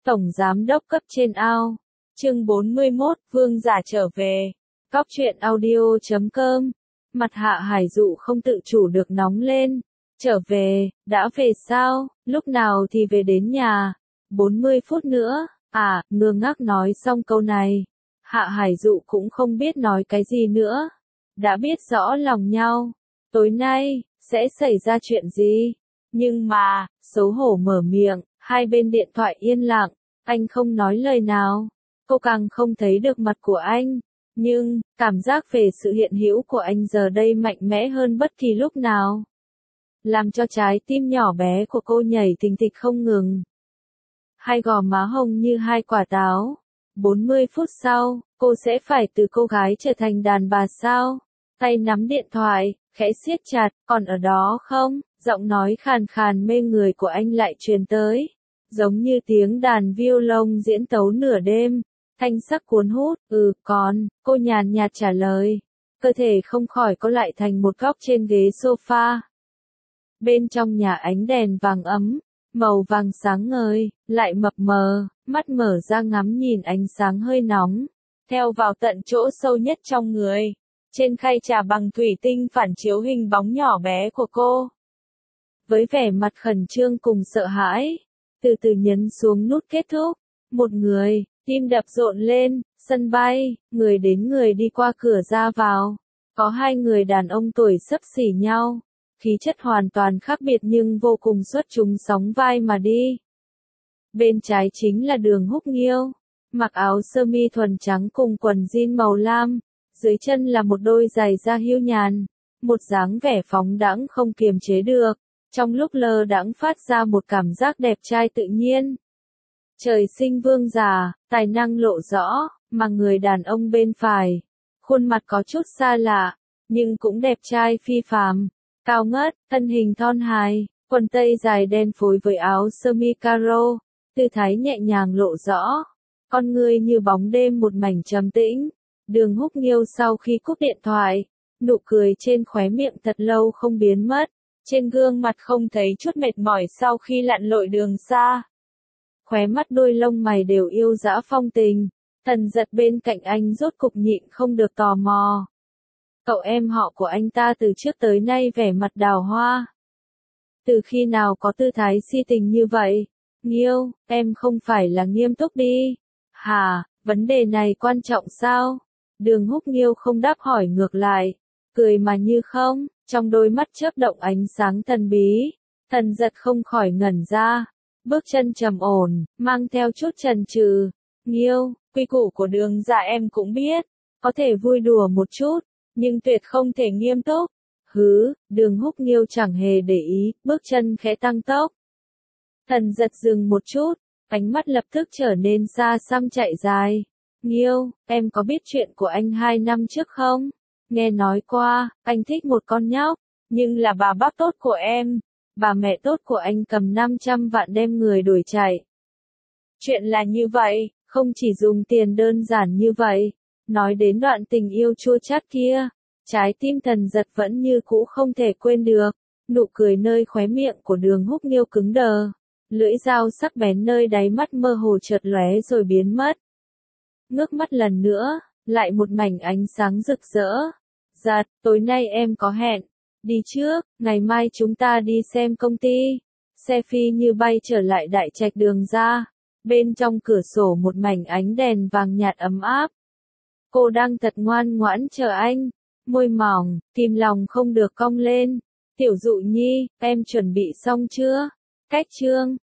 Tổng Giám đốc cấp trên ao. Chương 41, Vương giả trở về. Cóc truyện audio.com. Mặt Hạ Hải Dụ không tự chủ được nóng lên. Trở về, đã về sao, lúc nào thì về đến nhà? 40 phút nữa, ngơ ngác nói xong câu này. Hạ Hải Dụ cũng không biết nói cái gì nữa. Đã biết rõ lòng nhau. Tối nay, sẽ xảy ra chuyện gì? Nhưng mà, xấu hổ mở miệng, hai bên điện thoại yên lặng, anh không nói lời nào. Cô càng không thấy được mặt của anh. Nhưng, cảm giác về sự hiện hữu của anh giờ đây mạnh mẽ hơn bất kỳ lúc nào. Làm cho trái tim nhỏ bé của cô nhảy thình thịch không ngừng. Hai gò má hồng như hai quả táo. 40 phút sau, cô sẽ phải từ cô gái trở thành đàn bà sao? Tay nắm điện thoại, khẽ siết chặt, còn ở đó không? Giọng nói khàn khàn mê người của anh lại truyền tới. Giống như tiếng đàn violon diễn tấu nửa đêm. Thanh sắc cuốn hút, còn, cô nhàn nhạt trả lời. Cơ thể không khỏi có lại thành một góc trên ghế sofa. Bên trong nhà ánh đèn vàng ấm, màu vàng sáng ngời, lại mập mờ, mắt mở ra ngắm nhìn ánh sáng hơi nóng, theo vào tận chỗ sâu nhất trong người. Trên khay trà bằng thủy tinh phản chiếu hình bóng nhỏ bé của cô. Với vẻ mặt khẩn trương cùng sợ hãi, từ từ nhấn xuống nút kết thúc. Một người, tim đập rộn lên, sân bay, người đến người đi qua cửa ra vào. Có hai người đàn ông tuổi xấp xỉ nhau. Khí chất hoàn toàn khác biệt nhưng vô cùng xuất chúng sóng vai mà đi. Bên trái chính là Đường Húc Nghiêu, mặc áo sơ mi thuần trắng cùng quần jean màu lam, dưới chân là một đôi giày da hưu nhàn, một dáng vẻ phóng đãng không kiềm chế được, trong lúc lơ đãng phát ra một cảm giác đẹp trai tự nhiên. Trời sinh vương giả, tài năng lộ rõ, mà người đàn ông bên phải, khuôn mặt có chút xa lạ, nhưng cũng đẹp trai phi phàm. Cao ngất, thân hình thon dài, quần tây dài đen phối với áo sơ mi caro, tư thái nhẹ nhàng lộ rõ, con người như bóng đêm một mảnh trầm tĩnh. Đường Húc Nghiêu sau khi cúp điện thoại, nụ cười trên khóe miệng thật lâu không biến mất, trên gương mặt không thấy chút mệt mỏi sau khi lặn lội đường xa. Khóe mắt đôi lông mày đều yêu dã phong tình, Thần Giật bên cạnh anh rốt cục nhịn không được tò mò. Cậu em họ của anh ta từ trước tới nay vẻ mặt đào hoa. Từ khi nào có tư thái si tình như vậy? Nghiêu, em không phải là nghiêm túc đi. Hả, vấn đề này quan trọng sao? Đường Húc Nghiêu không đáp hỏi ngược lại. Cười mà như không, trong đôi mắt chớp động ánh sáng thần bí. Thần Giật không khỏi ngẩn ra. Bước chân trầm ổn, mang theo chút chần chừ. Nghiêu, quy củ của Đường gia em cũng biết. Có thể vui đùa một chút, nhưng tuyệt không thể nghiêm túc. Đường Húc Nghiêu chẳng hề để ý, bước chân khẽ tăng tốc. Thần Giật dừng một chút, ánh mắt lập tức trở nên xa xăm chạy dài. Nghiêu, em có biết chuyện của anh 2 năm trước không? Nghe nói qua, anh thích một con nhóc, nhưng là bà bác tốt của em. Bà mẹ tốt của anh cầm 500 vạn đem người đuổi chạy. Chuyện là như vậy, không chỉ dùng tiền đơn giản như vậy. Nói đến đoạn tình yêu chua chát kia, trái tim Thần Giật vẫn như cũ không thể quên được. Nụ cười nơi khóe miệng của Đường Húc Nghiêu cứng đờ, lưỡi dao sắc bén nơi đáy mắt mơ hồ chợt lóe rồi biến mất. Ngước mắt lần nữa, lại một mảnh ánh sáng rực rỡ. Giật, tối nay em có hẹn. Đi trước, ngày mai chúng ta đi xem công ty. Xe phi như bay trở lại đại trạch Đường gia. Bên trong cửa sổ một mảnh ánh đèn vàng nhạt ấm áp. Cô đang thật ngoan ngoãn chờ anh. Môi mỏng, kìm lòng không được cong lên. Tiểu Dụ Nhi, em chuẩn bị xong chưa? Cách chương.